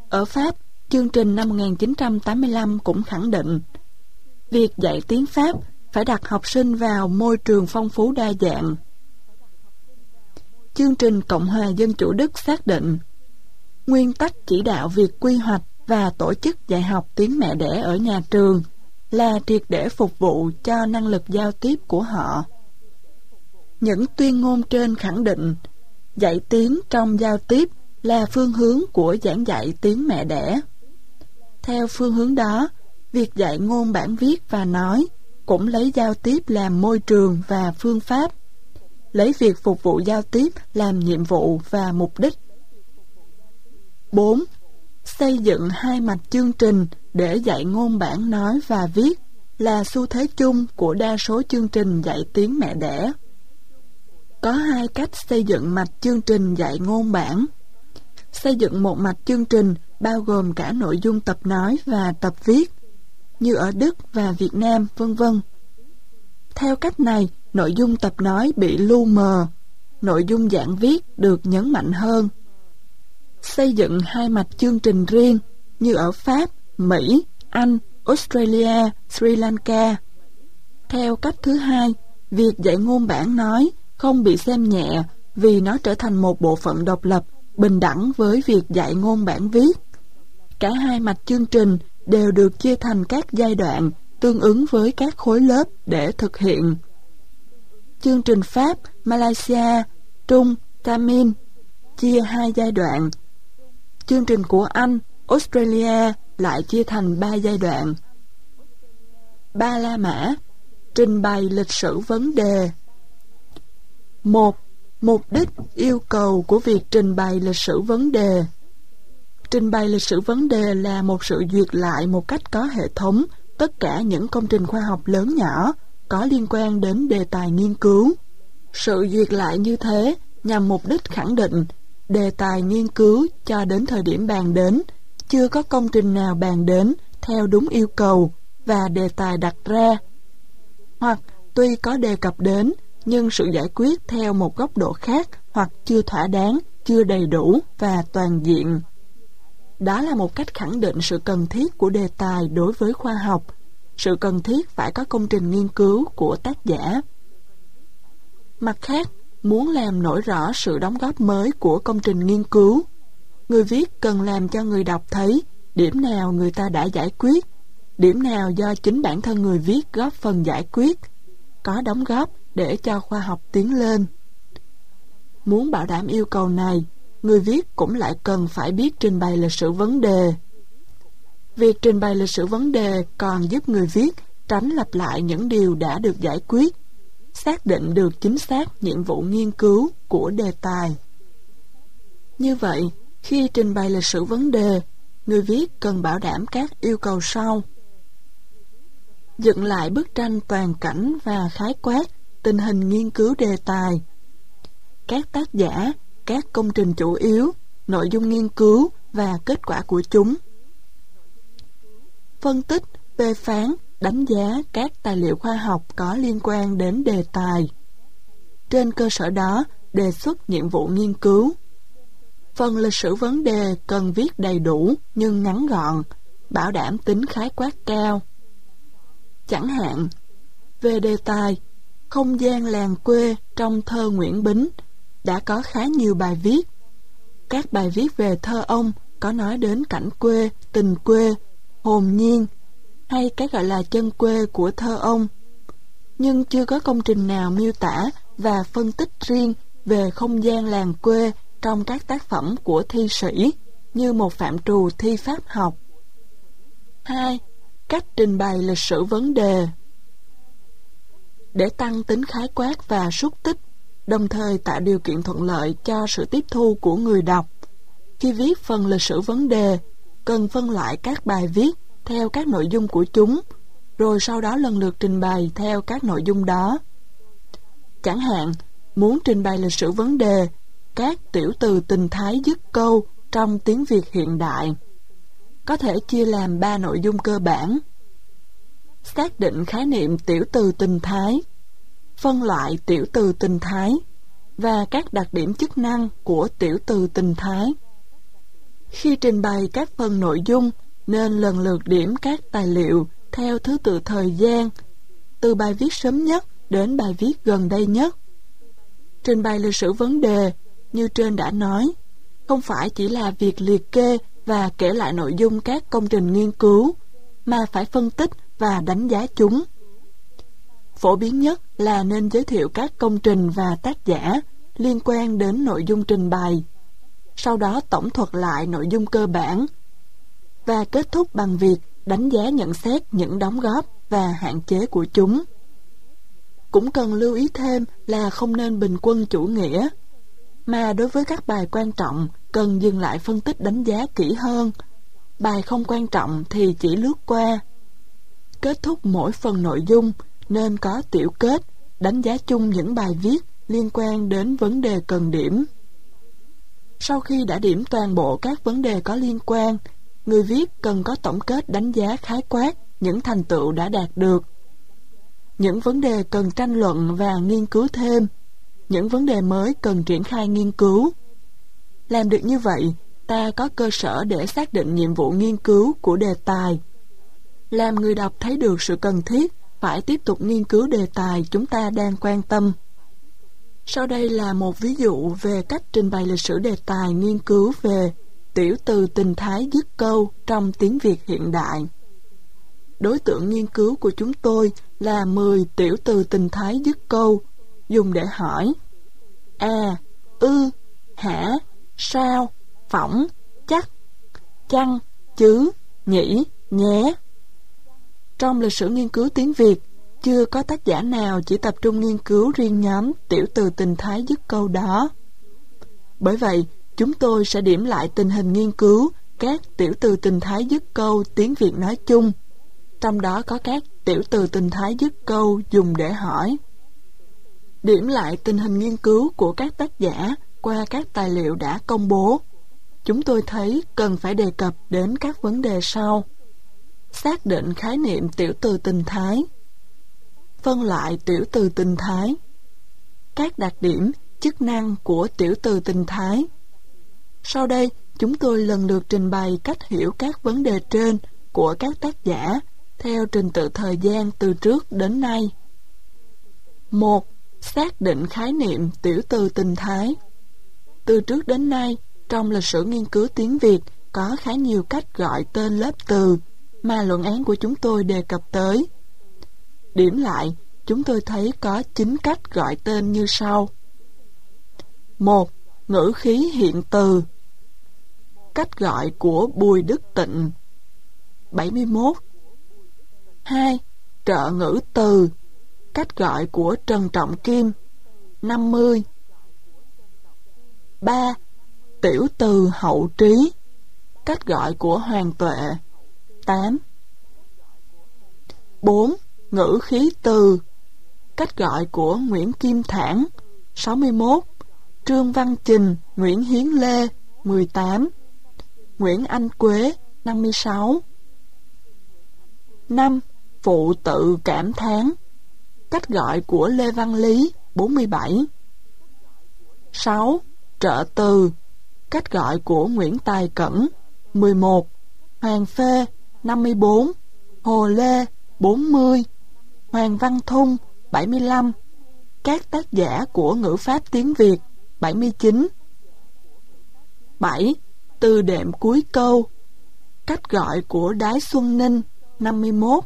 Ở Pháp, chương trình năm 1985 cũng khẳng định việc dạy tiếng Pháp phải đặt học sinh vào môi trường phong phú đa dạng. Chương trình Cộng hòa Dân chủ Đức xác định nguyên tắc chỉ đạo việc quy hoạch và tổ chức dạy học tiếng mẹ đẻ ở nhà trường là triệt để phục vụ cho năng lực giao tiếp của họ. Những tuyên ngôn trên khẳng định dạy tiếng trong giao tiếp là phương hướng của giảng dạy tiếng mẹ đẻ. Theo phương hướng đó, việc dạy ngôn bản viết và nói cũng lấy giao tiếp làm môi trường và phương pháp, lấy việc phục vụ giao tiếp làm nhiệm vụ và mục đích. 4. Xây dựng hai mạch chương trình để dạy ngôn bản nói và viết là xu thế chung của đa số chương trình dạy tiếng mẹ đẻ. Có hai cách xây dựng mạch chương trình dạy ngôn bản. Xây dựng một mạch chương trình bao gồm cả nội dung tập nói và tập viết, như ở Đức và Việt Nam, v.v. Theo cách này, nội dung tập nói bị lu mờ, nội dung giảng viết được nhấn mạnh hơn. Xây dựng hai mạch chương trình riêng, như ở Pháp, Mỹ, Anh, Australia, Sri Lanka. Theo cách thứ hai, việc dạy ngôn bản nói không bị xem nhẹ vì nó trở thành một bộ phận độc lập, bình đẳng với việc dạy ngôn bản viết. Cả hai mạch chương trình đều được chia thành các giai đoạn tương ứng với các khối lớp để thực hiện. Chương trình Pháp, Malaysia, Trung, Tamil chia hai giai đoạn. Chương trình của Anh, Australia lại chia thành 3 giai đoạn. Ba La Mã, trình bày lịch sử vấn đề. 1. Mục đích, yêu cầu của việc trình bày lịch sử vấn đề. Trình bày lịch sử vấn đề là một sự duyệt lại một cách có hệ thống tất cả những công trình khoa học lớn nhỏ có liên quan đến đề tài nghiên cứu. Sự duyệt lại như thế nhằm mục đích khẳng định đề tài nghiên cứu cho đến thời điểm bàn đến chưa có công trình nào bàn đến theo đúng yêu cầu và đề tài đặt ra, hoặc tuy có đề cập đến nhưng sự giải quyết theo một góc độ khác hoặc chưa thỏa đáng, chưa đầy đủ và toàn diện. Đó là một cách khẳng định sự cần thiết của đề tài đối với khoa học, sự cần thiết phải có công trình nghiên cứu của tác giả. Mặt khác, muốn làm nổi rõ sự đóng góp mới của công trình nghiên cứu, người viết cần làm cho người đọc thấy điểm nào người ta đã giải quyết, điểm nào do chính bản thân người viết góp phần giải quyết, có đóng góp để cho khoa học tiến lên. Muốn bảo đảm yêu cầu này, người viết cũng lại cần phải biết trình bày lịch sử vấn đề. Việc trình bày lịch sử vấn đề còn giúp người viết tránh lặp lại những điều đã được giải quyết, xác định được chính xác nhiệm vụ nghiên cứu của đề tài. Như vậy, khi trình bày lịch sử vấn đề, người viết cần bảo đảm các yêu cầu sau. Dựng lại bức tranh toàn cảnh và khái quát tình hình nghiên cứu đề tài, các tác giả, các công trình chủ yếu, nội dung nghiên cứu và kết quả của chúng. Phân tích, phê phán, đánh giá các tài liệu khoa học có liên quan đến đề tài. Trên cơ sở đó, đề xuất nhiệm vụ nghiên cứu. Phần lịch sử vấn đề cần viết đầy đủ nhưng ngắn gọn, bảo đảm tính khái quát cao. Chẳng hạn, về đề tài không gian làng quê trong thơ Nguyễn Bính đã có khá nhiều bài viết. Các bài viết về thơ ông có nói đến cảnh quê, tình quê, hồn nhiên hay cái gọi là chân quê của thơ ông, nhưng chưa có công trình nào miêu tả và phân tích riêng về không gian làng quê trong các tác phẩm của thi sĩ như một phạm trù thi pháp học. 2. Cách trình bày lịch sử vấn đề. Để tăng tính khái quát và xúc tích, đồng thời tạo điều kiện thuận lợi cho sự tiếp thu của người đọc, khi viết phần lịch sử vấn đề, cần phân loại các bài viết theo các nội dung của chúng, rồi sau đó lần lượt trình bày theo các nội dung đó. Chẳng hạn, muốn trình bày lịch sử vấn đề, các tiểu từ tình thái dứt câu trong tiếng Việt hiện đại, có thể chia làm 3 nội dung cơ bản. Xác định khái niệm tiểu từ tình thái, phân loại tiểu từ tình thái và các đặc điểm chức năng của tiểu từ tình thái. Khi trình bày các phần nội dung, nên lần lượt điểm các tài liệu theo thứ tự thời gian, từ bài viết sớm nhất đến bài viết gần đây nhất. Trình bày lịch sử vấn đề, như trên đã nói, không phải chỉ là việc liệt kê và kể lại nội dung các công trình nghiên cứu, mà phải phân tích và đánh giá chúng. Phổ biến nhất là nên giới thiệu các công trình và tác giả liên quan đến nội dung trình bày, sau đó tổng thuật lại nội dung cơ bản, và kết thúc bằng việc đánh giá nhận xét những đóng góp và hạn chế của chúng. Cũng cần lưu ý thêm là không nên bình quân chủ nghĩa, mà đối với các bài quan trọng cần dừng lại phân tích đánh giá kỹ hơn. Bài không quan trọng thì chỉ lướt qua. Kết thúc mỗi phần nội dung nên có tiểu kết, đánh giá chung những bài viết liên quan đến vấn đề cần điểm. Sau khi đã điểm toàn bộ các vấn đề có liên quan, người viết cần có tổng kết đánh giá khái quát những thành tựu đã đạt được, những vấn đề cần tranh luận và nghiên cứu thêm, những vấn đề mới cần triển khai nghiên cứu. Làm được như vậy, ta có cơ sở để xác định nhiệm vụ nghiên cứu của đề tài, làm người đọc thấy được sự cần thiết phải tiếp tục nghiên cứu đề tài chúng ta đang quan tâm. Sau đây là một ví dụ về cách trình bày lịch sử đề tài nghiên cứu về tiểu từ tình thái dứt câu trong tiếng Việt hiện đại. Đối tượng nghiên cứu của chúng tôi là 10 tiểu từ tình thái dứt câu, dùng để hỏi à, ư, hả, sao, phỏng, chắc, chăng, chứ, nhỉ, nhé. Trong lịch sử nghiên cứu tiếng Việt, chưa có tác giả nào chỉ tập trung nghiên cứu riêng nhóm tiểu từ tình thái dứt câu đó. Bởi vậy, chúng tôi sẽ điểm lại tình hình nghiên cứu các tiểu từ tình thái dứt câu tiếng Việt nói chung, trong đó có các tiểu từ tình thái dứt câu dùng để hỏi. Điểm lại tình hình nghiên cứu của các tác giả qua các tài liệu đã công bố, chúng tôi thấy cần phải đề cập đến các vấn đề sau. Xác định khái niệm tiểu từ tình thái, phân loại tiểu từ tình thái, các đặc điểm, chức năng của tiểu từ tình thái. Sau đây, chúng tôi lần lượt trình bày cách hiểu các vấn đề trên của các tác giả theo trình tự thời gian từ trước đến nay. 1. Xác định khái niệm tiểu từ tình thái. Từ trước đến nay, trong lịch sử nghiên cứu tiếng Việt có khá nhiều cách gọi tên lớp từ mà luận án của chúng tôi đề cập tới. Điểm lại, chúng tôi thấy có 9 cách gọi tên như sau. 1. Ngữ khí hiện từ. Cách gọi của Bùi Đức Tịnh 71. 2. Trợ ngữ từ. Cách gọi của Trần Trọng Kim 50. 3. Tiểu từ hậu trí. Cách gọi của Hoàng Tuệ 8. 4. Ngữ khí từ. Cách gọi của Nguyễn Kim Thản 61. Trương Văn Trình, Nguyễn Hiến Lê 18. Nguyễn Anh Quế 56. 5. Phụ tự cảm thán. Cách gọi của Lê Văn Lý 47. 6. Trợ từ. Cách gọi của Nguyễn Tài Cẩn 11. Hoàng Phê 54. Hồ Lê 40. Hoàng Văn Thung 75. Các tác giả của ngữ pháp tiếng Việt 79. 7. Từ đệm cuối câu. Cách gọi của Đái Xuân Ninh 51.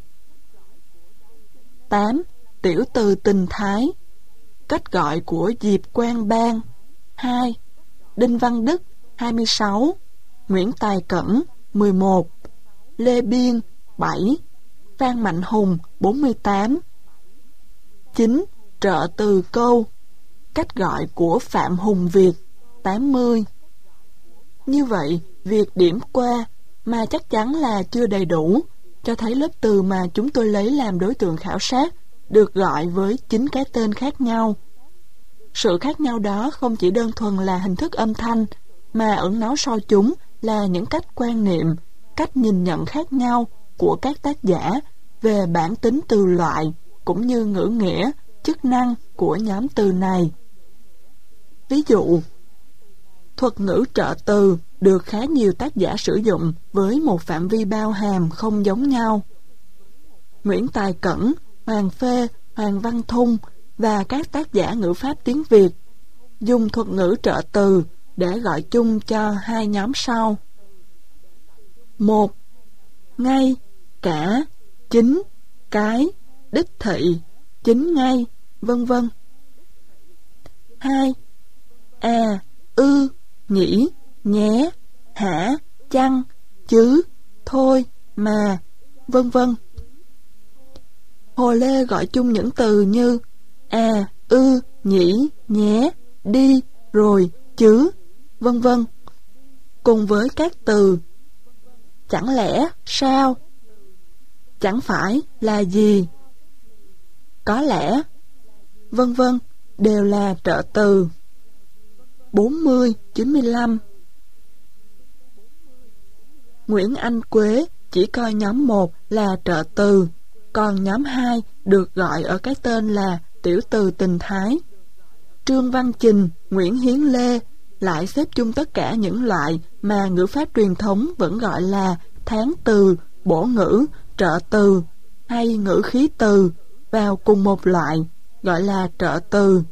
8. Tiểu từ tình thái. Cách gọi của Diệp Quang Bang 2. Đinh Văn Đức 26. Nguyễn Tài Cẩn 11. Lê Biên 7. Phan Mạnh Hùng 48. 9. Trợ từ câu. Cách gọi của Phạm Hùng Việt 80. Như vậy, việc điểm qua mà chắc chắn là chưa đầy đủ, cho thấy lớp từ mà chúng tôi lấy làm đối tượng khảo sát được gọi với 9 cái tên khác nhau. Sự khác nhau đó không chỉ đơn thuần là hình thức âm thanh, mà ẩn náu sau chúng là những cách quan niệm, cách nhìn nhận khác nhau của các tác giả về bản tính từ loại, cũng như ngữ nghĩa, chức năng của nhóm từ này. Ví dụ, thuật ngữ trợ từ được khá nhiều tác giả sử dụng với một phạm vi bao hàm không giống nhau. Nguyễn Tài Cẩn, Hoàng Phê, Hoàng Văn Thung và các tác giả ngữ pháp tiếng Việt dùng thuật ngữ trợ từ để gọi chung cho hai nhóm sau. 1. Ngay, cả, chính, cái, đích thị, chính ngay, vân vân. 2. Nhĩ, nhé, hả, chăng, chứ, thôi, mà, vân vân. Hồ Lê gọi chung những từ như nhĩ, nhé, đi, rồi, chứ, vân vân, cùng với các từ chẳng lẽ, sao, chẳng phải là gì, có lẽ, vân vân, đều là trợ từ. 40-95. Nguyễn Anh Quế chỉ coi nhóm 1 là trợ từ, còn nhóm 2 được gọi ở cái tên là tiểu từ tình thái. Trương Văn Trình, Nguyễn Hiến Lê lại xếp chung tất cả những loại mà ngữ pháp truyền thống vẫn gọi là tháng từ, bổ ngữ, trợ từ hay ngữ khí từ vào cùng một loại, gọi là trợ từ.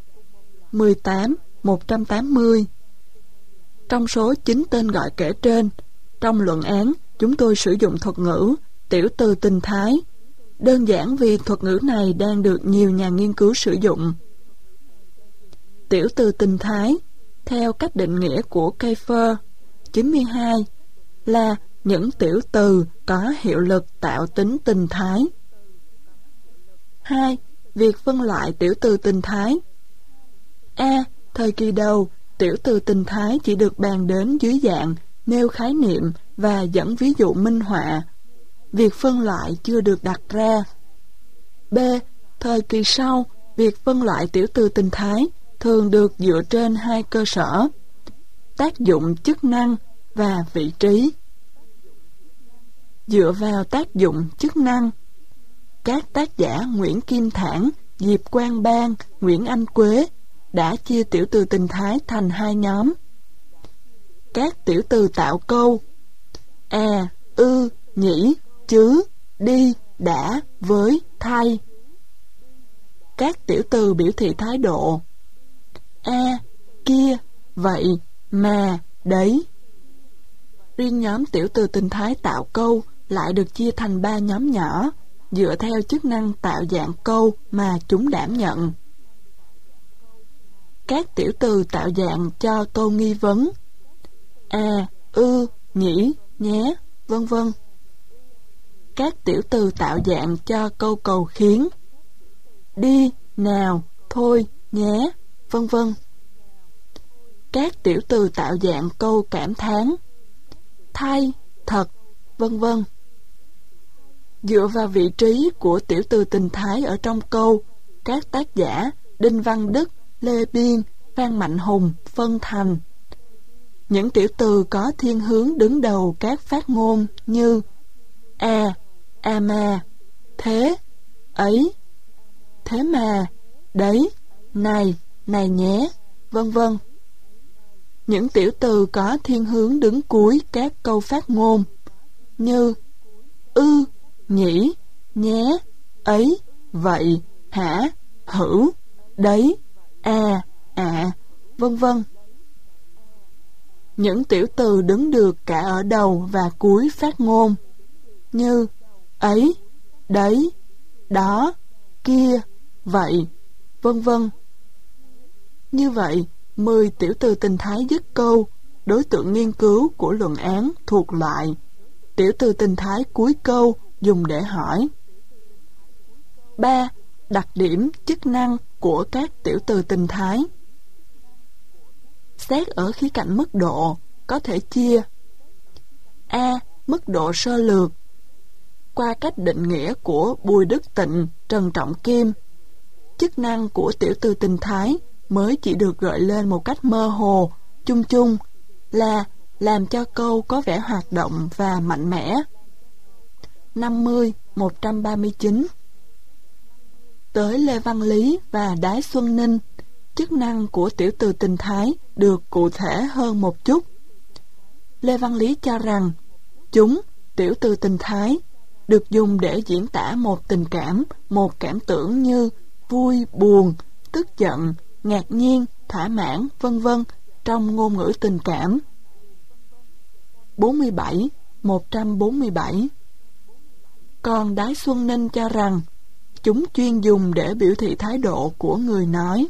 18-180. Trong số 9 tên gọi kể trên, trong luận án chúng tôi sử dụng thuật ngữ tiểu từ tình thái, đơn giản vì thuật ngữ này đang được nhiều nhà nghiên cứu sử dụng. Tiểu từ tình thái, theo cách định nghĩa của Kiefer, 92, là những tiểu từ có hiệu lực tạo tính tình thái. 2. Việc phân loại tiểu từ tình thái. Thời kỳ đầu, tiểu từ tình thái chỉ được bàn đến dưới dạng nêu khái niệm và dẫn ví dụ minh họa. Việc phân loại chưa được đặt ra. B. Thời kỳ sau, việc phân loại tiểu từ tình thái thường được dựa trên hai cơ sở: tác dụng chức năng và vị trí. Dựa vào tác dụng chức năng, các tác giả Nguyễn Kim Thản, Diệp Quang Ban, Nguyễn Anh Quế đã chia tiểu từ tình thái thành hai nhóm. Các tiểu từ tạo câu nhĩ, chứ, đi, đã, với, thay. Các tiểu từ biểu thị thái độ kia, vậy, mà, đấy. Riêng nhóm tiểu từ tình thái tạo câu lại được chia thành 3 nhóm nhỏ, dựa theo chức năng tạo dạng câu mà chúng đảm nhận. Các tiểu từ tạo dạng cho câu nghi vấn nhĩ, nhé, vân vân. Các tiểu từ tạo dạng cho câu cầu khiến đi, nào, thôi, nhé, vân vân. Các tiểu từ tạo dạng câu cảm thán thay, thật, vân vân. Dựa vào vị trí của tiểu từ tình thái ở trong câu, các tác giả Đinh Văn Đức, Lê Biên, Phan Mạnh Hùng phân thành những tiểu từ có thiên hướng đứng đầu các phát ngôn như mà, thế, ấy, thế mà, đấy, này nhé, vân vân. Những tiểu từ có thiên hướng đứng cuối các câu phát ngôn như nhĩ, nhé, ấy, vậy, hả, hữu, đấy, vân vân. Những tiểu từ đứng được cả ở đầu và cuối phát ngôn như ấy, đấy, đó, kia, vậy, vân vân. Như vậy, 10 tiểu từ tình thái dứt câu, đối tượng nghiên cứu của luận án thuộc loại tiểu từ tình thái cuối câu dùng để hỏi. 3. Đặc điểm chức năng của các tiểu từ tình thái. Xét ở khía cạnh mức độ, có thể chia mức độ sơ lược. Qua cách định nghĩa của Bùi Đức Tịnh, Trần Trọng Kim, chức năng của tiểu từ tình thái mới chỉ được gợi lên một cách mơ hồ, chung chung, là làm cho câu có vẻ hoạt động và mạnh mẽ. 50-139. Tới Lê Văn Lý và Đái Xuân Ninh, chức năng của tiểu từ tình thái được cụ thể hơn một chút. Lê Văn Lý cho rằng chúng, tiểu từ tình thái, được dùng để diễn tả một tình cảm, một cảm tưởng như vui, buồn, tức giận, ngạc nhiên, thỏa mãn, vân vân trong ngôn ngữ tình cảm. 147. Còn Đái Xuân Ninh cho rằng chúng chuyên dùng để biểu thị thái độ của người nói.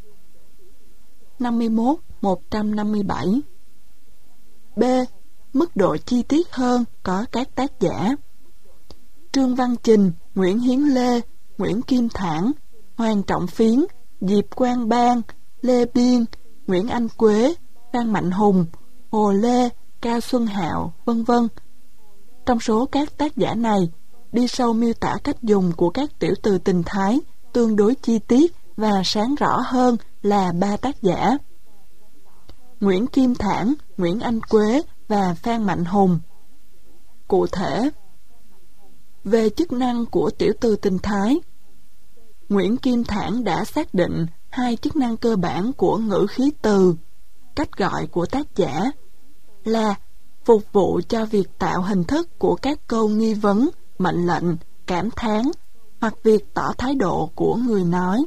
157. B. Mức độ chi tiết hơn có các tác giả: Trương Văn Trình, Nguyễn Hiến Lê, Nguyễn Kim Thản, Hoàng Trọng Phiến, Diệp Quang Bang, Lê Biên, Nguyễn Anh Quế, Phan Mạnh Hùng, Hồ Lê, Cao Xuân Hạo, vân vân. Trong số các tác giả này, đi sâu miêu tả cách dùng của các tiểu từ tình thái tương đối chi tiết và sáng rõ hơn là 3 tác giả: Nguyễn Kim Thản, Nguyễn Anh Quế và Phan Mạnh Hùng. Cụ thể, về chức năng của tiểu từ tình thái, Nguyễn Kim Thản đã xác định 2 chức năng cơ bản của ngữ khí từ. Cách gọi của tác giả là phục vụ cho việc tạo hình thức của các câu nghi vấn, mệnh lệnh, cảm thán hoặc việc tỏ thái độ của người nói.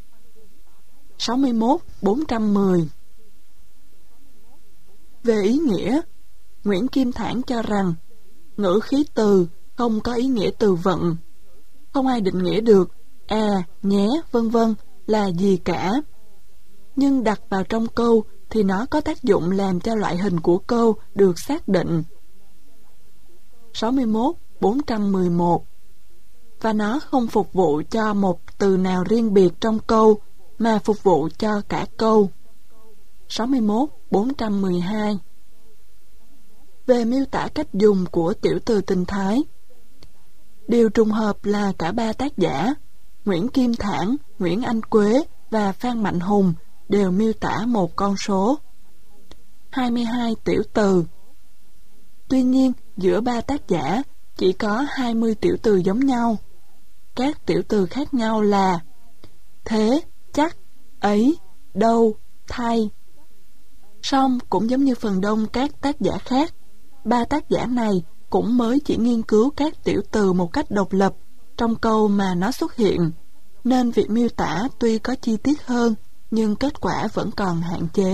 410. Về ý nghĩa, Nguyễn Kim Thản cho rằng ngữ khí từ không có ý nghĩa từ vựng. Không ai định nghĩa được nhé, vân vân là gì cả. Nhưng đặt vào trong câu thì nó có tác dụng làm cho loại hình của câu được xác định. 411. Và nó không phục vụ cho một từ nào riêng biệt trong câu, mà phục vụ cho cả câu. 412. Về miêu tả cách dùng của tiểu từ tình thái, điều trùng hợp là cả 3 tác giả, Nguyễn Kim Thản, Nguyễn Anh Quế và Phan Mạnh Hùng, đều miêu tả một con số 22 tiểu từ. Tuy nhiên, giữa 3 tác giả chỉ có 20 tiểu từ giống nhau. Các tiểu từ khác nhau là thế, chắc, ấy, đâu, thay. Song cũng giống như phần đông các tác giả khác, 3 tác giả này cũng mới chỉ nghiên cứu các tiểu từ một cách độc lập trong câu mà nó xuất hiện, nên việc miêu tả tuy có chi tiết hơn, nhưng kết quả vẫn còn hạn chế.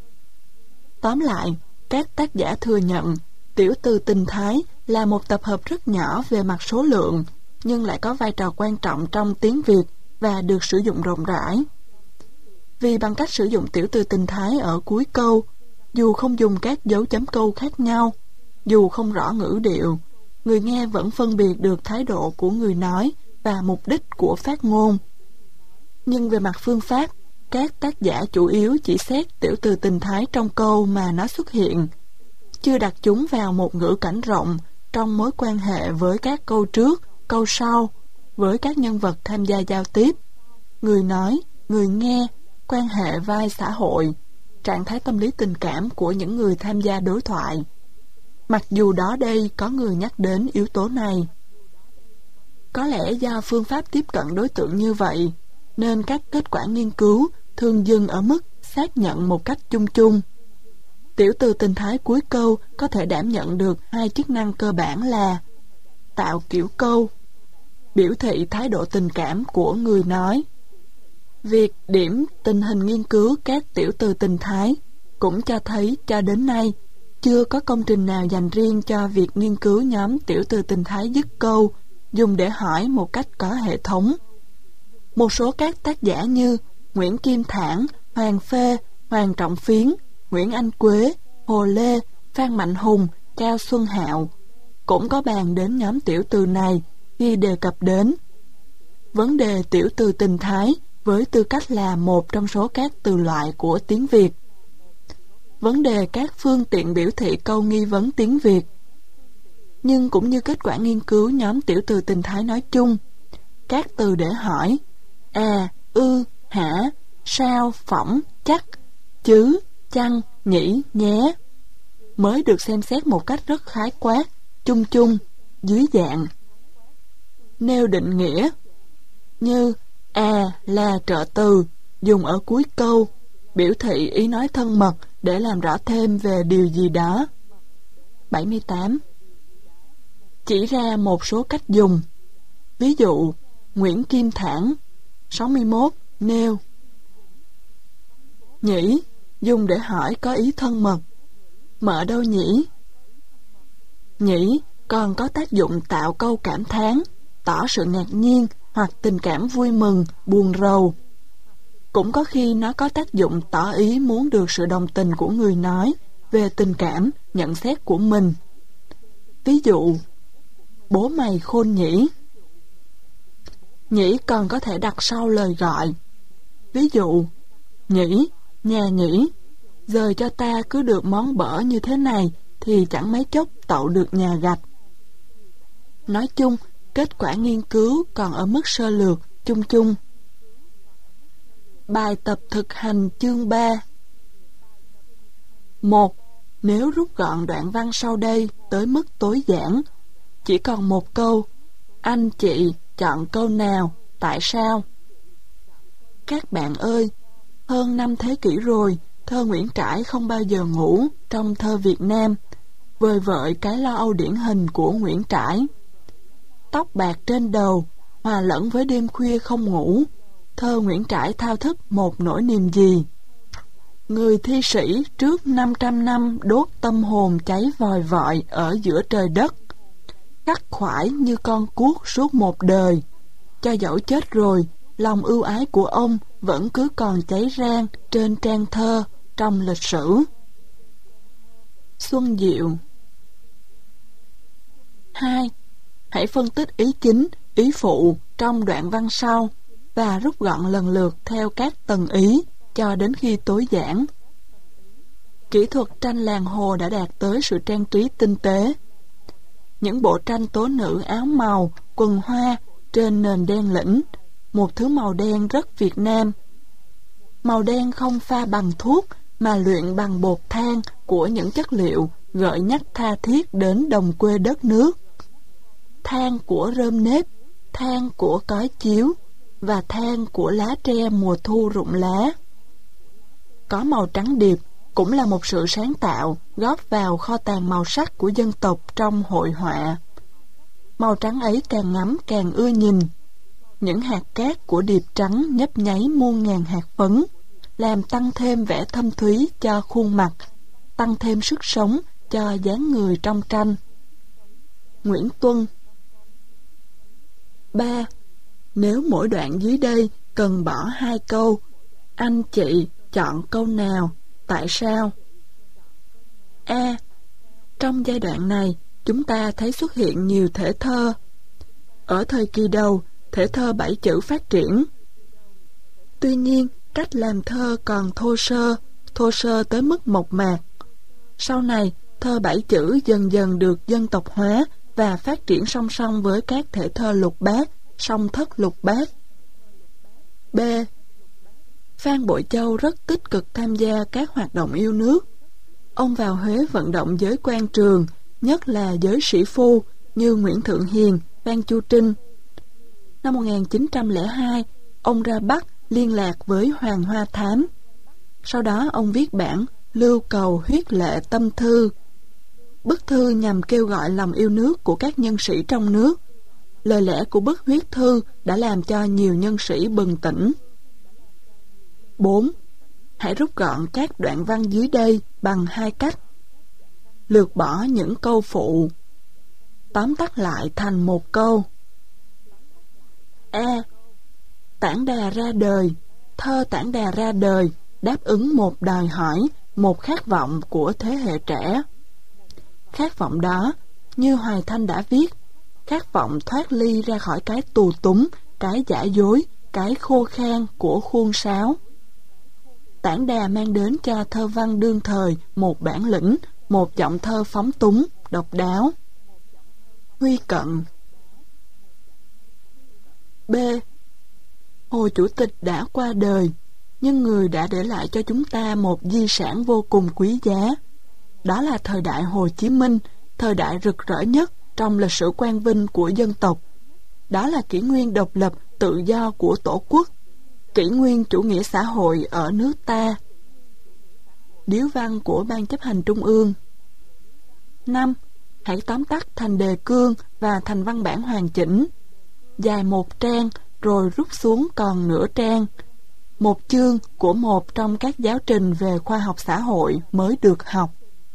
Tóm lại, các tác giả thừa nhận tiểu từ tình thái là một tập hợp rất nhỏ về mặt số lượng, nhưng lại có vai trò quan trọng trong tiếng Việt và được sử dụng rộng rãi. Vì bằng cách sử dụng tiểu từ tình thái ở cuối câu, dù không dùng các dấu chấm câu khác nhau, dù không rõ ngữ điệu, người nghe vẫn phân biệt được thái độ của người nói và mục đích của phát ngôn. Nhưng về mặt phương pháp, các tác giả chủ yếu chỉ xét tiểu từ tình thái trong câu mà nó xuất hiện, chưa đặt chúng vào một ngữ cảnh rộng trong mối quan hệ với các câu trước, câu sau, với các nhân vật tham gia giao tiếp, người nói, người nghe, quan hệ vai xã hội, trạng thái tâm lý tình cảm của những người tham gia đối thoại. Mặc dù đó đây có người nhắc đến yếu tố này. Có lẽ do phương pháp tiếp cận đối tượng như vậy, nên các kết quả nghiên cứu thường dừng ở mức xác nhận một cách chung chung. Tiểu từ tình thái cuối câu có thể đảm nhận được 2 chức năng cơ bản là tạo kiểu câu, biểu thị thái độ tình cảm của người nói. Việc điểm tình hình nghiên cứu các tiểu từ tình thái cũng cho thấy cho đến nay chưa có công trình nào dành riêng cho việc nghiên cứu nhóm tiểu từ tình thái dứt câu dùng để hỏi một cách có hệ thống. Một số các tác giả như Nguyễn Kim Thản, Hoàng Phê, Hoàng Trọng Phiến, Nguyễn Anh Quế, Hồ Lê, Phan Mạnh Hùng, Cao Xuân Hạo cũng có bàn đến nhóm tiểu từ này khi đề cập đến vấn đề tiểu từ tình thái với tư cách là một trong số các từ loại của tiếng Việt. Vấn đề các phương tiện biểu thị câu nghi vấn tiếng Việt. Nhưng cũng như kết quả nghiên cứu nhóm tiểu từ tình thái nói chung, các từ để hỏi hả, sao, phỏng, chắc, chứ, chăng, nhỉ, nhé mới được xem xét một cách rất khái quát, chung chung, dưới dạng nêu định nghĩa như là trợ từ dùng ở cuối câu, biểu thị ý nói thân mật để làm rõ thêm về điều gì đó. 78. Chỉ ra một số cách dùng. Ví dụ, Nguyễn Kim Thản 61 nêu: Nhĩ dùng để hỏi có ý thân mật. Mợ đâu nhỉ? Nhĩ còn có tác dụng tạo câu cảm thán, tỏ sự ngạc nhiên hoặc tình cảm vui mừng, buồn rầu. Cũng có khi nó có tác dụng tỏ ý muốn được sự đồng tình của người nói về tình cảm, nhận xét của mình. Ví dụ, bố mày khôn nhỉ? Nhĩ còn có thể đặt sau lời gọi. Ví dụ, nhĩ, nhà nhĩ, giờ cho ta cứ được món bở như thế này thì chẳng mấy chốc tậu được nhà gạch. Nói chung, kết quả nghiên cứu còn ở mức sơ lược, chung chung. Bài tập thực hành chương 3. 1. Nếu rút gọn đoạn văn sau đây tới mức tối giản, chỉ còn một câu, anh chị chọn câu nào, tại sao? Các bạn ơi, hơn 5 thế kỷ rồi, thơ Nguyễn Trãi không bao giờ ngủ trong thơ Việt Nam, vời vợi cái lo âu điển hình của Nguyễn Trãi. Tóc bạc trên đầu, hòa lẫn với đêm khuya không ngủ, thơ Nguyễn Trãi thao thức một nỗi niềm gì? Người thi sĩ trước 500 năm đốt tâm hồn cháy vòi vọi ở giữa trời đất, khắc khoải như con cuốc suốt một đời. Cho dẫu chết rồi, lòng ưu ái của ông vẫn cứ còn cháy rang trên trang thơ trong lịch sử. Xuân Diệu. 2. Hãy phân tích ý chính, ý phụ trong đoạn văn sau và rút gọn lần lượt theo các tầng ý cho đến khi tối giản. Kỹ thuật tranh làng Hồ đã đạt tới sự trang trí tinh tế. Những bộ tranh tố nữ áo màu, quần hoa trên nền đen lĩnh, một thứ màu đen rất Việt Nam. Màu đen không pha bằng thuốc mà luyện bằng bột than của những chất liệu gợi nhắc tha thiết đến đồng quê đất nước. Than của rơm nếp, than của cói chiếu và than của lá tre mùa thu rụng lá. Có màu trắng điệp cũng là một sự sáng tạo góp vào kho tàng màu sắc của dân tộc trong hội họa. Màu trắng ấy càng ngắm càng ưa nhìn. Những hạt cát của điệp trắng nhấp nháy muôn ngàn hạt phấn, làm tăng thêm vẻ thâm thúy cho khuôn mặt, tăng thêm sức sống cho dáng người trong tranh. Nguyễn Tuân. 3. Nếu mỗi đoạn dưới đây cần bỏ 2 câu, anh chị chọn câu nào, tại sao? A. Trong giai đoạn này, chúng ta thấy xuất hiện nhiều thể thơ. Ở thời kỳ đầu, thể thơ 7 chữ phát triển. Tuy nhiên, cách làm thơ còn thô sơ tới mức mộc mạc. Sau này, thơ 7 chữ dần dần được dân tộc hóa và phát triển song song với các thể thơ lục bát, song thất lục bát. B. Phan Bội Châu rất tích cực tham gia các hoạt động yêu nước. Ông vào Huế vận động giới quan trường, nhất là giới sĩ phu như Nguyễn Thượng Hiền, Phan Chu Trinh. Năm 1902, ông ra Bắc liên lạc với Hoàng Hoa Thám. Sau đó ông viết bản Lưu Cầu Huyết Lệ Tâm Thư. Bức thư nhằm kêu gọi lòng yêu nước của các nhân sĩ trong nước. Lời lẽ của bức huyết thư đã làm cho nhiều nhân sĩ bừng tỉnh. 4. Hãy rút gọn các đoạn văn dưới đây bằng 2 cách. Lược bỏ những câu phụ, tóm tắt lại thành một câu. A. Tản Đà ra đời. Thơ Tản Đà ra đời đáp ứng một đòi hỏi, một khát vọng của thế hệ trẻ. Khát vọng đó, như Hoài Thanh đã viết, khát vọng thoát ly ra khỏi cái tù túng, cái giả dối, cái khô khan của khuôn sáo. Tản Đà mang đến cho thơ văn đương thời một bản lĩnh, một giọng thơ phóng túng, độc đáo. Huy Cận. B. Hồ Chủ tịch đã qua đời, nhưng người đã để lại cho chúng ta một di sản vô cùng quý giá. Đó là thời đại Hồ Chí Minh, thời đại rực rỡ nhất trong lịch sử quang vinh của dân tộc. Đó là kỷ nguyên độc lập, tự do của Tổ quốc, kỷ nguyên chủ nghĩa xã hội ở nước ta. Điếu văn của Ban chấp hành Trung ương. 5. hãy tóm tắt thành đề cương và thành văn bản hoàn chỉnh, dài 1 trang rồi rút xuống còn nửa trang, một chương của một trong các giáo trình về khoa học xã hội mới được học.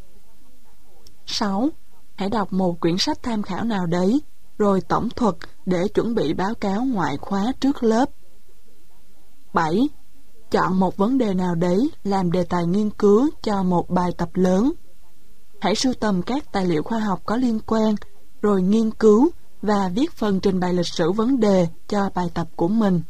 6. Hãy đọc một quyển sách tham khảo nào đấy, rồi tổng thuật để chuẩn bị báo cáo ngoại khóa trước lớp. 7. Chọn một vấn đề nào đấy làm đề tài nghiên cứu cho một bài tập lớn. Hãy sưu tầm các tài liệu khoa học có liên quan, rồi nghiên cứu và viết phần trình bày lịch sử vấn đề cho bài tập của mình.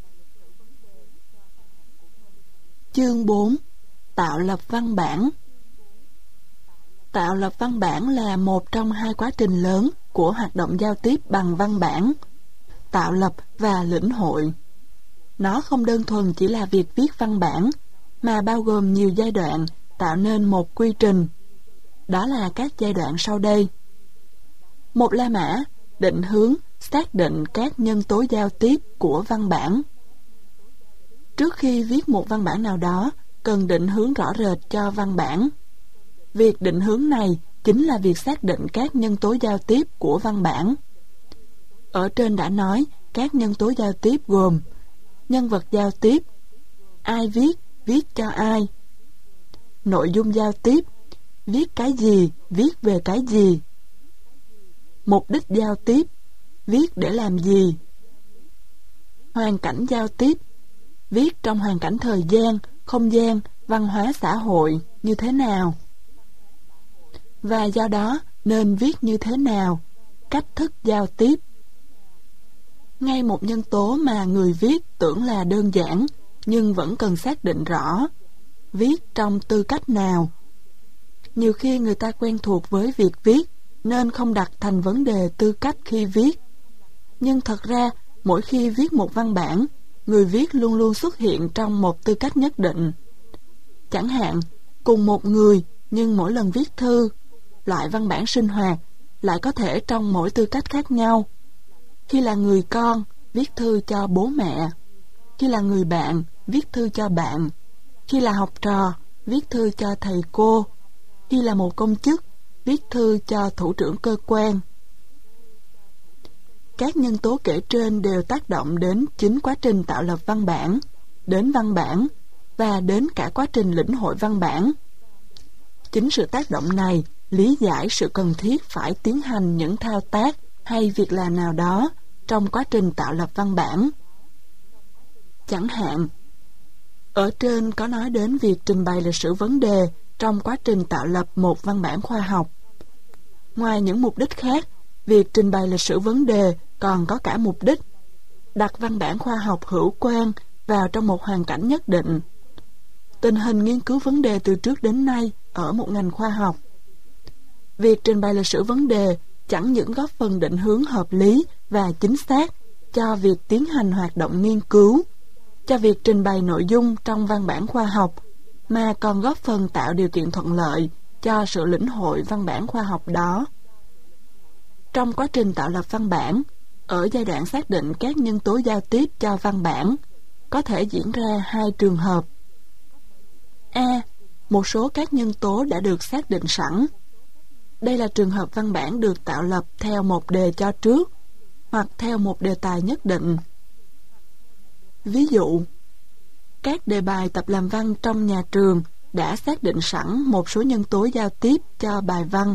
Chương 4. Tạo lập văn bản. Tạo lập văn bản là một trong hai quá trình lớn của hoạt động giao tiếp bằng văn bản: tạo lập và lĩnh hội. Nó không đơn thuần chỉ là việc viết văn bản, mà bao gồm nhiều giai đoạn tạo nên một quy trình. Đó là các giai đoạn sau đây. Một La Mã, định hướng, xác định các nhân tố giao tiếp của văn bản. Trước khi viết một văn bản nào đó, cần định hướng rõ rệt cho văn bản. Việc định hướng này chính là việc xác định các nhân tố giao tiếp của văn bản. Ở trên đã nói các nhân tố giao tiếp gồm nhân vật giao tiếp, ai viết, viết cho ai; nội dung giao tiếp, viết cái gì, viết về cái gì; mục đích giao tiếp, viết để làm gì; hoàn cảnh giao tiếp, viết trong hoàn cảnh thời gian, không gian, văn hóa xã hội như thế nào, và do đó nên viết như thế nào, cách thức giao tiếp. Ngay một nhân tố mà người viết tưởng là đơn giản, nhưng vẫn cần xác định rõ: viết trong tư cách nào. Nhiều khi người ta quen thuộc với việc viết, nên không đặt thành vấn đề tư cách khi viết. Nhưng thật ra, mỗi khi viết một văn bản, người viết luôn luôn xuất hiện trong một tư cách nhất định. Chẳng hạn, cùng một người, nhưng mỗi lần viết thư, loại văn bản sinh hoạt, lại có thể trong mỗi tư cách khác nhau. Khi là người con, viết thư cho bố mẹ; khi là người bạn, viết thư cho bạn; khi là học trò, viết thư cho thầy cô; khi là một công chức, viết thư cho thủ trưởng cơ quan. Các nhân tố kể trên đều tác động đến chính quá trình tạo lập văn bản, đến văn bản và đến cả quá trình lĩnh hội văn bản. Chính sự tác động này lý giải sự cần thiết phải tiến hành những thao tác hay việc làm nào đó trong quá trình tạo lập văn bản. Chẳng hạn, ở trên có nói đến việc trình bày lịch sử vấn đề trong quá trình tạo lập một văn bản khoa học. Ngoài những mục đích khác, việc trình bày lịch sử vấn đề còn có cả mục đích đặt văn bản khoa học hữu quan vào trong một hoàn cảnh nhất định. Tình hình nghiên cứu vấn đề từ trước đến nay ở một ngành khoa học. Việc trình bày lịch sử vấn đề chẳng những góp phần định hướng hợp lý và chính xác cho việc tiến hành hoạt động nghiên cứu, cho việc trình bày nội dung trong văn bản khoa học, mà còn góp phần tạo điều kiện thuận lợi cho sự lĩnh hội văn bản khoa học đó. Trong quá trình tạo lập văn bản, ở giai đoạn xác định các nhân tố giao tiếp cho văn bản, có thể diễn ra hai trường hợp. A. Một số các nhân tố đã được xác định sẵn. Đây là trường hợp văn bản được tạo lập theo một đề cho trước, hoặc theo một đề tài nhất định. Ví dụ, các đề bài tập làm văn trong nhà trường đã xác định sẵn một số nhân tố giao tiếp cho bài văn.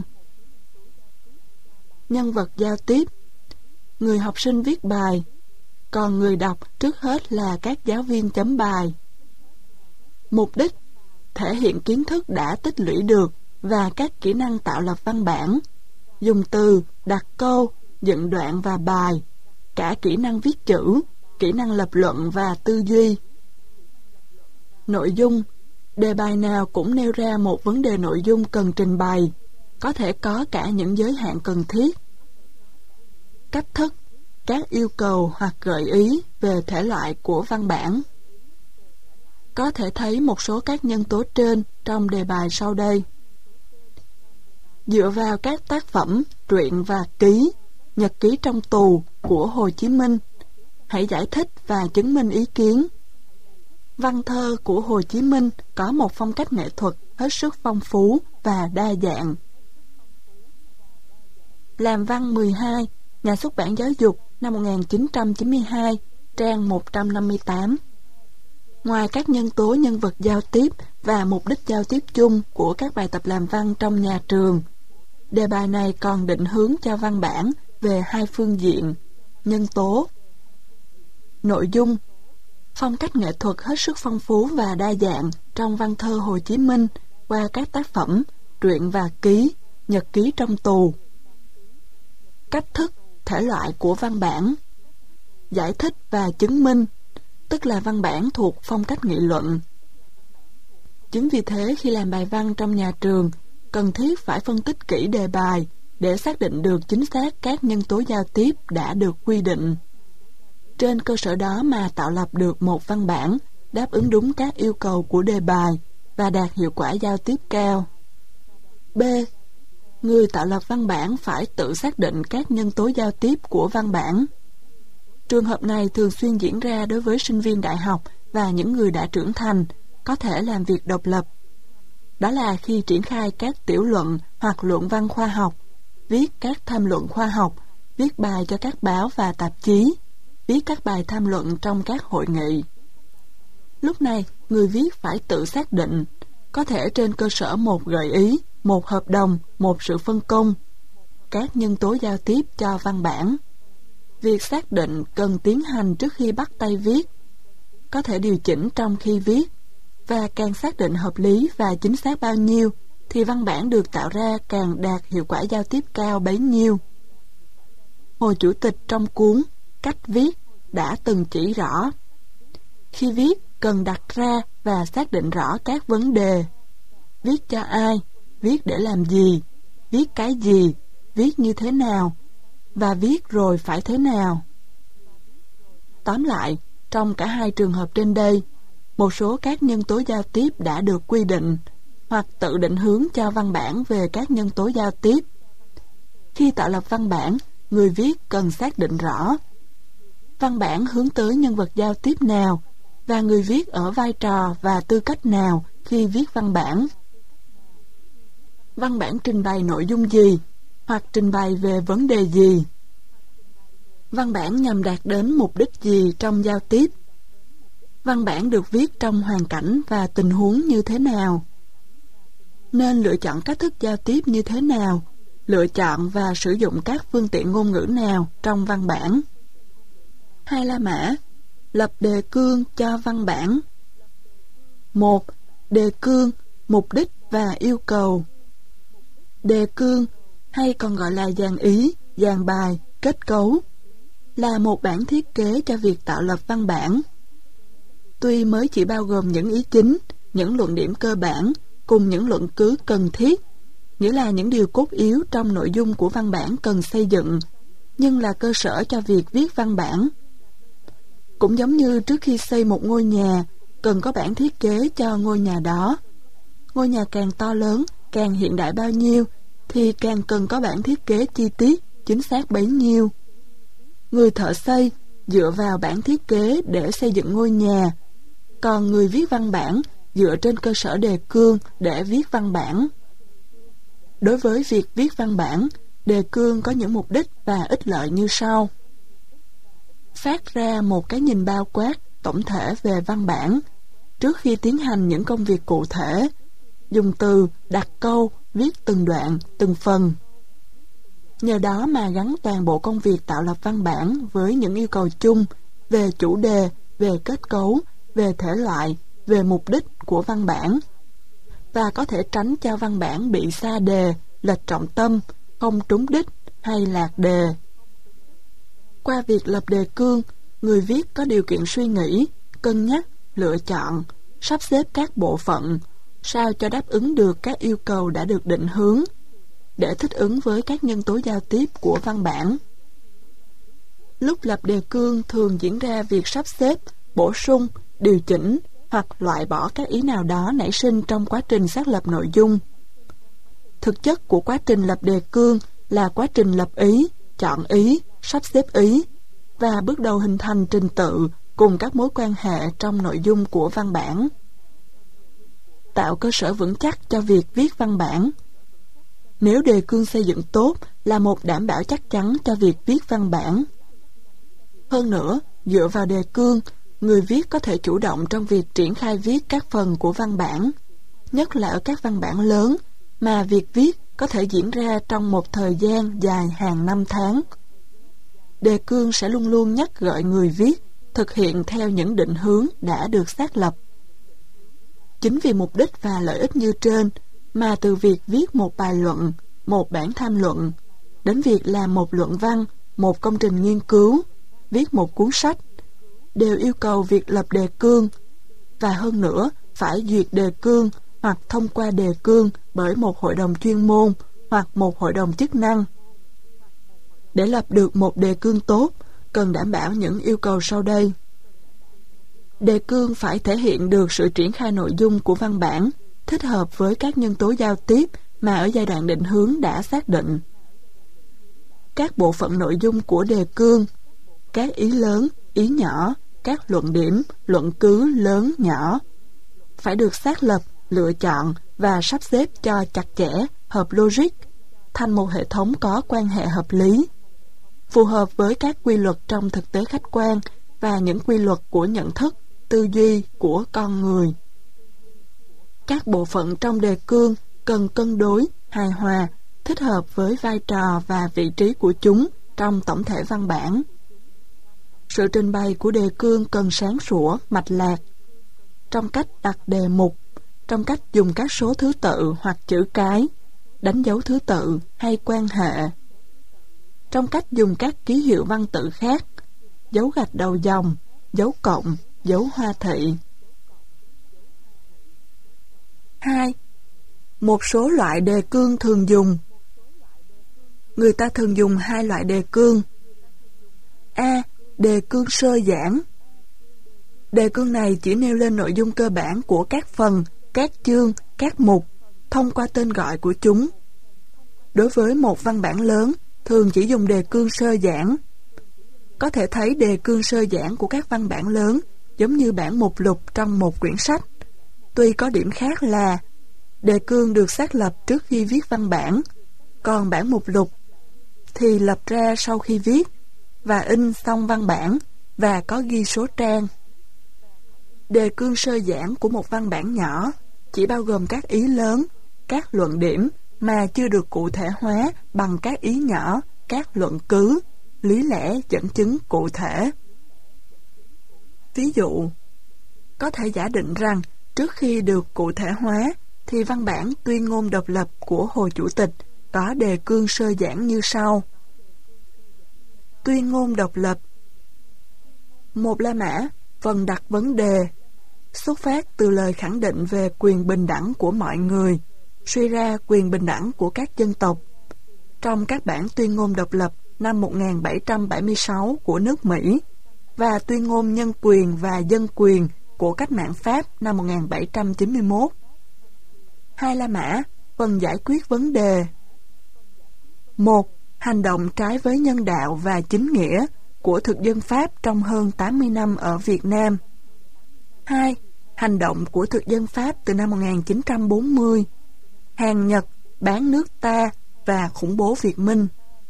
Nhân vật giao tiếp: người học sinh viết bài, còn người đọc trước hết là các giáo viên chấm bài. Mục đích: thể hiện kiến thức đã tích lũy được và các kỹ năng tạo lập văn bản, dùng từ, đặt câu, dựng đoạn và bài, cả kỹ năng viết chữ, kỹ năng lập luận và tư duy. Nội dung: đề bài nào cũng nêu ra một vấn đề nội dung cần trình bày, có thể có cả những giới hạn cần thiết. Cách thức: các yêu cầu hoặc gợi ý về thể loại của văn bản. Có thể thấy một số các nhân tố trên trong đề bài sau đây. Dựa vào các tác phẩm, truyện và ký, nhật ký trong tù của Hồ Chí Minh, hãy giải thích và chứng minh ý kiến. Văn thơ của Hồ Chí Minh có một phong cách nghệ thuật hết sức phong phú và đa dạng. Làm văn 12, Nhà xuất bản Giáo dục, năm 1992, trang 158. Ngoài các nhân tố nhân vật giao tiếp và mục đích giao tiếp chung của các bài tập làm văn trong nhà trường, đề bài này còn định hướng cho văn bản về hai phương diện: nhân tố, nội dung. Phong cách nghệ thuật hết sức phong phú và đa dạng trong văn thơ Hồ Chí Minh qua các tác phẩm truyện và ký, nhật ký trong tù. Cách thức, thể loại của văn bản: giải thích và chứng minh, tức là văn bản thuộc phong cách nghị luận. Chính vì thế, khi làm bài văn trong nhà trường, cần thiết phải phân tích kỹ đề bài để xác định được chính xác các nhân tố giao tiếp đã được quy định. Trên cơ sở đó mà tạo lập được một văn bản đáp ứng đúng các yêu cầu của đề bài và đạt hiệu quả giao tiếp cao. B. Người tạo lập văn bản phải tự xác định các nhân tố giao tiếp của văn bản. Trường hợp này thường xuyên diễn ra đối với sinh viên đại học và những người đã trưởng thành, có thể làm việc độc lập. Đó là khi triển khai các tiểu luận hoặc luận văn khoa học, viết các tham luận khoa học, viết bài cho các báo và tạp chí, viết các bài tham luận trong các hội nghị. Lúc này, người viết phải tự xác định, có thể trên cơ sở một gợi ý, một hợp đồng, một sự phân công, các nhân tố giao tiếp cho văn bản. Việc xác định cần tiến hành trước khi bắt tay viết, có thể điều chỉnh trong khi viết, và càng xác định hợp lý và chính xác bao nhiêu, thì văn bản được tạo ra càng đạt hiệu quả giao tiếp cao bấy nhiêu. Hồ Chủ tịch trong cuốn Cách viết đã từng chỉ rõ, khi viết cần đặt ra và xác định rõ các vấn đề. Viết cho ai, viết để làm gì, viết cái gì, viết như thế nào, và viết rồi phải thế nào. Tóm lại, trong cả hai trường hợp trên đây, một số các nhân tố giao tiếp đã được quy định hoặc tự định hướng cho văn bản về các nhân tố giao tiếp. Khi tạo lập văn bản, người viết cần xác định rõ văn bản hướng tới nhân vật giao tiếp nào và người viết ở vai trò và tư cách nào khi viết văn bản. Văn bản trình bày nội dung gì hoặc trình bày về vấn đề gì? Văn bản nhằm đạt đến mục đích gì trong giao tiếp? Văn bản được viết trong hoàn cảnh và tình huống như thế nào? Nên lựa chọn cách thức giao tiếp như thế nào? Lựa chọn và sử dụng các phương tiện ngôn ngữ nào trong văn bản? 2 la mã, lập đề cương cho văn bản. 1. Đề cương, mục đích và yêu cầu. Đề cương, hay còn gọi là dàn ý, dàn bài, kết cấu, là một bản thiết kế cho việc tạo lập văn bản. Tuy mới chỉ bao gồm những ý chính, những luận điểm cơ bản, cùng những luận cứ cần thiết, nghĩa là những điều cốt yếu trong nội dung của văn bản cần xây dựng, nhưng là cơ sở cho việc viết văn bản. Cũng giống như trước khi xây một ngôi nhà, cần có bản thiết kế cho ngôi nhà đó. Ngôi nhà càng to lớn, càng hiện đại bao nhiêu, thì càng cần có bản thiết kế chi tiết, chính xác bấy nhiêu. Người thợ xây dựa vào bản thiết kế để xây dựng ngôi nhà, còn người viết văn bản dựa trên cơ sở đề cương để viết văn bản. Đối với việc viết văn bản, đề cương có những mục đích và ích lợi như sau. Phát ra một cái nhìn bao quát, tổng thể về văn bản, trước khi tiến hành những công việc cụ thể, dùng từ, đặt câu, viết từng đoạn, từng phần. Nhờ đó mà gắn toàn bộ công việc tạo lập văn bản với những yêu cầu chung về chủ đề, về kết cấu, về thể loại, về mục đích của văn bản, và có thể tránh cho văn bản bị sa đề, lệch trọng tâm, không trúng đích hay lạc đề. Qua việc lập đề cương, người viết có điều kiện suy nghĩ, cân nhắc, lựa chọn, sắp xếp các bộ phận, sao cho đáp ứng được các yêu cầu đã được định hướng, để thích ứng với các nhân tố giao tiếp của văn bản. Lúc lập đề cương thường diễn ra việc sắp xếp, bổ sung, điều chỉnh hoặc loại bỏ các ý nào đó nảy sinh trong quá trình xác lập nội dung. Thực chất của quá trình lập đề cương là quá trình lập ý, chọn ý, sắp xếp ý và bước đầu hình thành trình tự cùng các mối quan hệ trong nội dung của văn bản. Tạo cơ sở vững chắc cho việc viết văn bản. nếu đề cương xây dựng tốt là một đảm bảo chắc chắn cho việc viết văn bản. Hơn nữa, dựa vào đề cương, người viết có thể chủ động trong việc triển khai viết các phần của văn bản, nhất là ở các văn bản lớn, mà việc viết có thể diễn ra trong một thời gian dài hàng năm tháng. Đề cương sẽ luôn luôn nhắc gợi người viết thực hiện theo những định hướng đã được xác lập. Chính vì mục đích và lợi ích như trên mà từ việc viết một bài luận, một bản tham luận, đến việc làm một luận văn, một công trình nghiên cứu, viết một cuốn sách, đều yêu cầu việc lập đề cương, và hơn nữa phải duyệt đề cương hoặc thông qua đề cương bởi một hội đồng chuyên môn hoặc một hội đồng chức năng. Để lập được một đề cương tốt, cần đảm bảo những yêu cầu sau đây. Đề cương phải thể hiện được sự triển khai nội dung của văn bản, thích hợp với các nhân tố giao tiếp mà ở giai đoạn định hướng đã xác định. Các bộ phận nội dung của đề cương, các ý lớn, ý nhỏ, các luận điểm, luận cứ lớn, nhỏ, phải được xác lập, lựa chọn và sắp xếp cho chặt chẽ, hợp logic, thành một hệ thống có quan hệ hợp lý, phù hợp với các quy luật trong thực tế khách quan và những quy luật của nhận thức, tư duy của con người. Các bộ phận trong đề cương cần cân đối, hài hòa, thích hợp với vai trò và vị trí của chúng trong tổng thể văn bản. Sự trình bày của đề cương cần sáng sủa, mạch lạc, trong cách đặt đề mục, trong cách dùng các số thứ tự hoặc chữ cái, đánh dấu thứ tự hay quan hệ, trong cách dùng các ký hiệu văn tự khác, dấu gạch đầu dòng, dấu cộng, dấu hoa thị. 2. Một số loại đề cương thường dùng. Người ta thường dùng hai loại đề cương. A. Đề cương sơ giản. Đề cương này chỉ nêu lên nội dung cơ bản của các phần, các chương, các mục, thông qua tên gọi của chúng. Đối với một văn bản lớn, thường chỉ dùng đề cương sơ giản. Có thể thấy đề cương sơ giản của các văn bản lớn giống như bản mục lục trong một quyển sách. Tuy có điểm khác là đề cương được xác lập trước khi viết văn bản, còn bản mục lục thì lập ra sau khi viết và in xong văn bản và có ghi số trang. Đề cương sơ giản của một văn bản nhỏ chỉ bao gồm các ý lớn, các luận điểm mà chưa được cụ thể hóa bằng các ý nhỏ, các luận cứ, lý lẽ dẫn chứng cụ thể. Ví dụ, có thể giả định rằng trước khi được cụ thể hóa thì văn bản Tuyên ngôn độc lập của Hồ Chủ tịch có đề cương sơ giản như sau. Tuyên ngôn độc lập. Một La Mã, phần đặt vấn đề, xuất phát từ lời khẳng định về quyền bình đẳng của mọi người, suy ra quyền bình đẳng của các dân tộc. Trong các bản Tuyên ngôn độc lập năm 1776 của nước Mỹ và Tuyên ngôn nhân quyền và dân quyền của cách mạng Pháp năm 1791. Hai La Mã, phần giải quyết vấn đề. 1. Hành động trái với nhân đạo và chính nghĩa của thực dân Pháp trong hơn 80 năm ở Việt Nam. 2. Hành động của thực dân Pháp từ năm 1940, hàng Nhật, bán nước ta và khủng bố Việt Minh.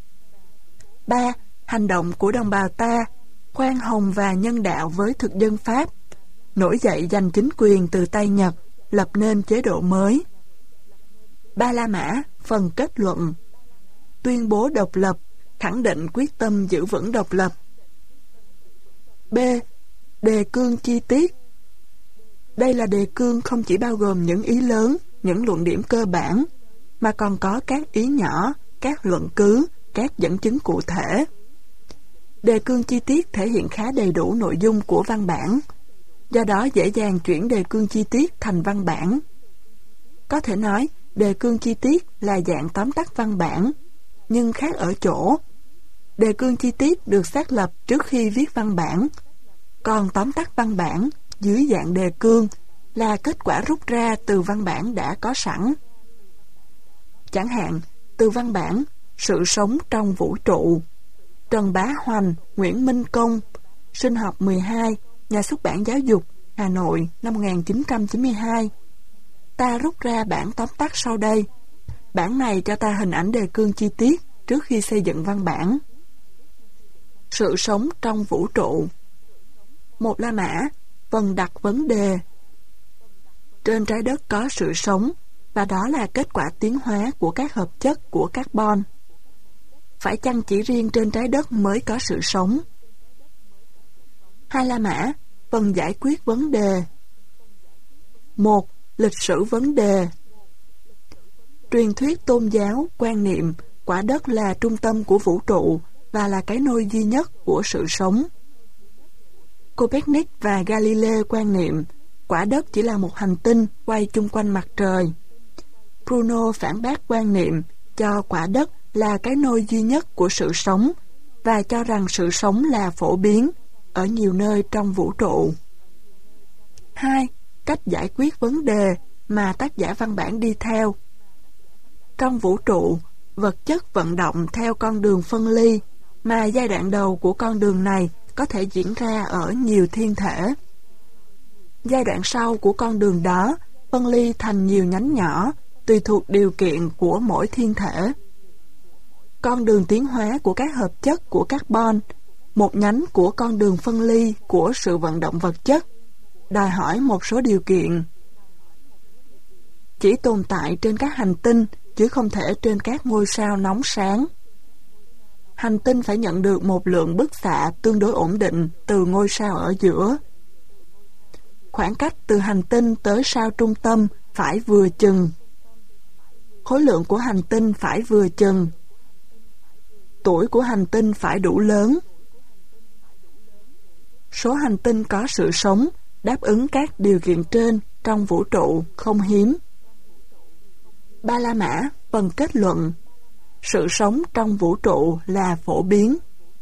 3. Hành động của đồng bào ta, khoan hồng và nhân đạo với thực dân Pháp, nổi dậy giành chính quyền từ tay Nhật, lập nên chế độ mới. Ba La Mã, phần kết luận. Tuyên bố độc lập, khẳng định quyết tâm giữ vững độc lập. B. Đề cương chi tiết. Đây là đề cương không chỉ bao gồm những ý lớn, những luận điểm cơ bản, mà còn có các ý nhỏ, các luận cứ, các dẫn chứng cụ thể. Đề cương chi tiết thể hiện khá đầy đủ nội dung của văn bản, do đó dễ dàng chuyển đề cương chi tiết thành văn bản. Có thể nói, đề cương chi tiết là dạng tóm tắt văn bản, nhưng khác ở chỗ, đề cương chi tiết được xác lập trước khi viết văn bản, còn tóm tắt văn bản dưới dạng đề cương là kết quả rút ra từ văn bản đã có sẵn. Chẳng hạn, từ văn bản Sự sống trong vũ trụ, Trần Bá Hoành, Nguyễn Minh Công, sinh học 12, Nhà xuất bản Giáo dục, Hà Nội năm 1992. Ta rút ra bản tóm tắt sau đây. Bản này cho ta hình ảnh đề cương chi tiết trước khi xây dựng văn bản. Sự sống trong vũ trụ. Một La Mã, phần đặt vấn đề. Trên trái đất có sự sống, và đó là kết quả tiến hóa của các hợp chất của carbon. Phải chăng chỉ riêng trên trái đất mới có sự sống? Hai La Mã, phần giải quyết vấn đề. 1. Lịch sử vấn đề. Truyền thuyết tôn giáo, quan niệm, quả đất là trung tâm của vũ trụ và là cái nôi duy nhất của sự sống. Copernic và Galileo quan niệm, quả đất chỉ là một hành tinh quay chung quanh mặt trời. Bruno phản bác quan niệm cho quả đất là cái nôi duy nhất của sự sống và cho rằng sự sống là phổ biến ở nhiều nơi trong vũ trụ. 2. Cách giải quyết vấn đề mà tác giả văn bản đi theo. Trong vũ trụ, vật chất vận động theo con đường phân ly, mà giai đoạn đầu của con đường này có thể diễn ra ở nhiều thiên thể. Giai đoạn sau của con đường đó phân ly thành nhiều nhánh nhỏ, tùy thuộc điều kiện của mỗi thiên thể. Con đường tiến hóa của các hợp chất của carbon, một nhánh của con đường phân ly của sự vận động vật chất, đòi hỏi một số điều kiện. Chỉ tồn tại trên các hành tinh, chứ không thể trên các ngôi sao nóng sáng. Hành tinh phải nhận được một lượng bức xạ tương đối ổn định từ ngôi sao ở giữa. Khoảng cách từ hành tinh tới sao trung tâm phải vừa chừng. Khối lượng của hành tinh phải vừa chừng. Tuổi của hành tinh phải đủ lớn. Số hành tinh có sự sống đáp ứng các điều kiện trên trong vũ trụ không hiếm. Ba La Mã, phần kết luận. Sự sống trong vũ trụ là phổ biến.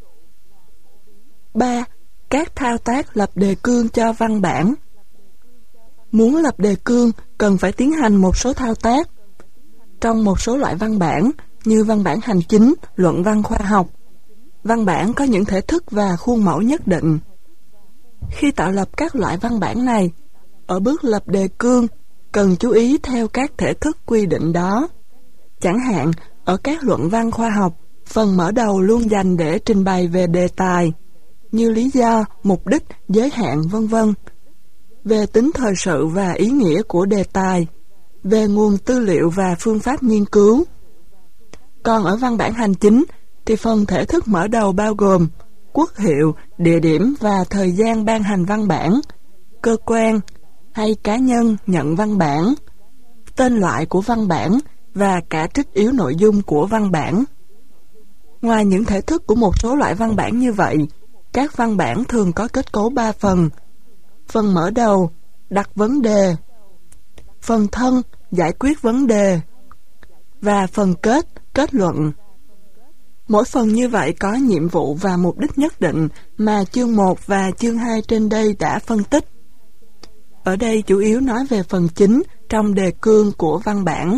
3. Các thao tác lập đề cương cho văn bản. Muốn lập đề cương cần phải tiến hành một số thao tác. Trong một số loại văn bản như văn bản hành chính, luận văn khoa học, văn bản có những thể thức và khuôn mẫu nhất định. Khi tạo lập các loại văn bản này, ở bước lập đề cương cần chú ý theo các thể thức quy định đó. Chẳng hạn, ở các luận văn khoa học, phần mở đầu luôn dành để trình bày về đề tài, như lý do, mục đích, giới hạn, v.v. Về tính thời sự và ý nghĩa của đề tài, về nguồn tư liệu và phương pháp nghiên cứu. Còn ở văn bản hành chính, thì phần thể thức mở đầu bao gồm quốc hiệu, địa điểm và thời gian ban hành văn bản, cơ quan hay cá nhân nhận văn bản, tên loại của văn bản và cả trích yếu nội dung của văn bản. Ngoài những thể thức của một số loại văn bản như vậy, các văn bản thường có kết cấu 3 phần. Phần mở đầu, đặt vấn đề. Phần thân, giải quyết vấn đề. Và phần kết, kết luận. Mỗi phần như vậy có nhiệm vụ và mục đích nhất định mà chương 1 và chương 2 trên đây đã phân tích. Ở đây chủ yếu nói về phần chính trong đề cương của văn bản.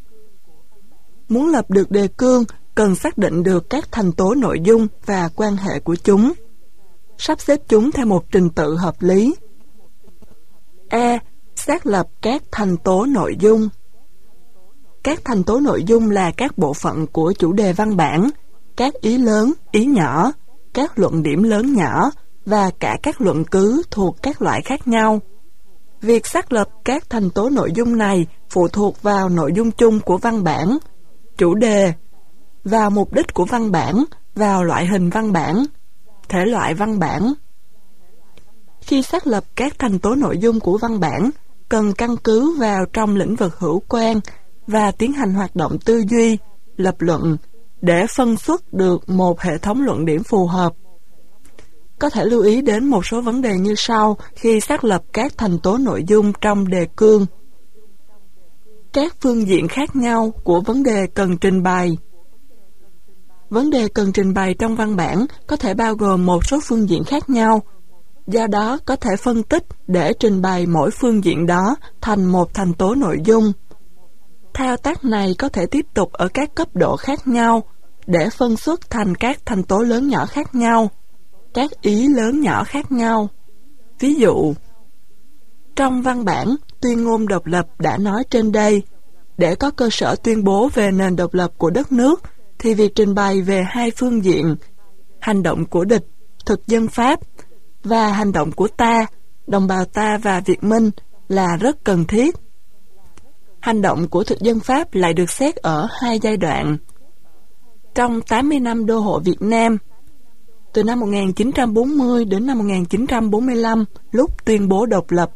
Muốn lập được đề cương, cần xác định được các thành tố nội dung và quan hệ của chúng. Sắp xếp chúng theo một trình tự hợp lý. E. Xác lập các thành tố nội dung. Các thành tố nội dung là các bộ phận của chủ đề văn bản, các ý lớn, ý nhỏ, các luận điểm lớn nhỏ và cả các luận cứ thuộc các loại khác nhau. Việc xác lập các thành tố nội dung này phụ thuộc vào nội dung chung của văn bản, chủ đề, vào mục đích của văn bản, vào loại hình văn bản, thể loại văn bản. Khi xác lập các thành tố nội dung của văn bản, cần căn cứ vào trong lĩnh vực hữu quan và tiến hành hoạt động tư duy, lập luận để phân xuất được một hệ thống luận điểm phù hợp. Có thể lưu ý đến một số vấn đề như sau khi xác lập các thành tố nội dung trong đề cương. Các phương diện khác nhau của vấn đề cần trình bày. Vấn đề cần trình bày trong văn bản có thể bao gồm một số phương diện khác nhau, do đó có thể phân tích để trình bày mỗi phương diện đó thành một thành tố nội dung. Thao tác này có thể tiếp tục ở các cấp độ khác nhau để phân xuất thành các thành tố lớn nhỏ khác nhau, các ý lớn nhỏ khác nhau. Ví dụ, trong văn bản tuyên ngôn độc lập đã nói trên đây, Để có cơ sở tuyên bố về nền độc lập của đất nước, thì việc trình bày về hai phương diện, hành động của địch, thực dân Pháp, và hành động của ta, đồng bào ta và Việt Minh là rất cần thiết. Hành động của thực dân Pháp lại được xét ở hai giai đoạn. Trong 80 năm đô hộ Việt Nam, từ năm 1940 đến năm 1945, lúc tuyên bố độc lập.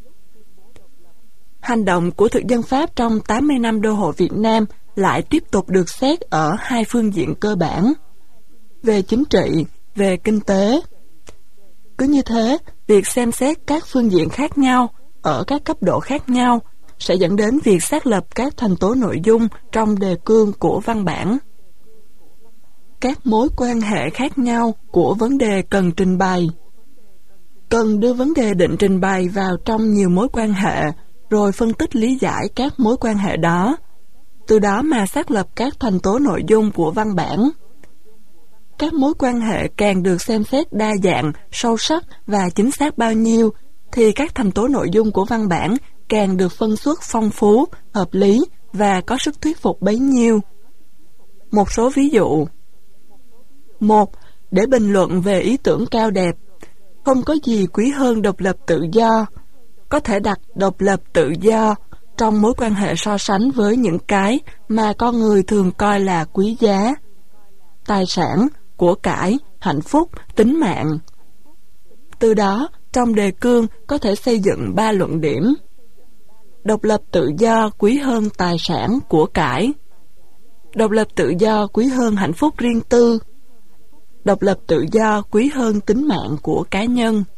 Hành động của thực dân Pháp trong 80 năm đô hộ Việt Nam lại tiếp tục được xét ở hai phương diện cơ bản, về chính trị, về kinh tế. Cứ như thế, việc xem xét các phương diện khác nhau, ở các cấp độ khác nhau, sẽ dẫn đến việc xác lập các thành tố nội dung trong đề cương của văn bản. Các mối quan hệ khác nhau của vấn đề cần trình bày. Cần đưa vấn đề định trình bày vào trong nhiều mối quan hệ, rồi phân tích lý giải các mối quan hệ đó, từ đó mà xác lập các thành tố nội dung của văn bản. Các mối quan hệ càng được xem xét đa dạng, sâu sắc và chính xác bao nhiêu, thì các thành tố nội dung của văn bản càng được phân xuất phong phú, hợp lý và có sức thuyết phục bấy nhiêu. Một số ví dụ. 1. Để bình luận về ý tưởng cao đẹp, không có gì quý hơn độc lập tự do. Có thể đặt độc lập tự do trong mối quan hệ so sánh với những cái mà con người thường coi là quý giá: tài sản, của cải, hạnh phúc, tính mạng. Từ đó, trong đề cương có thể xây dựng 3 luận điểm. Độc lập tự do quý hơn tài sản, của cải. Độc lập tự do quý hơn hạnh phúc riêng tư. Độc lập tự do quý hơn tính mạng của cá nhân.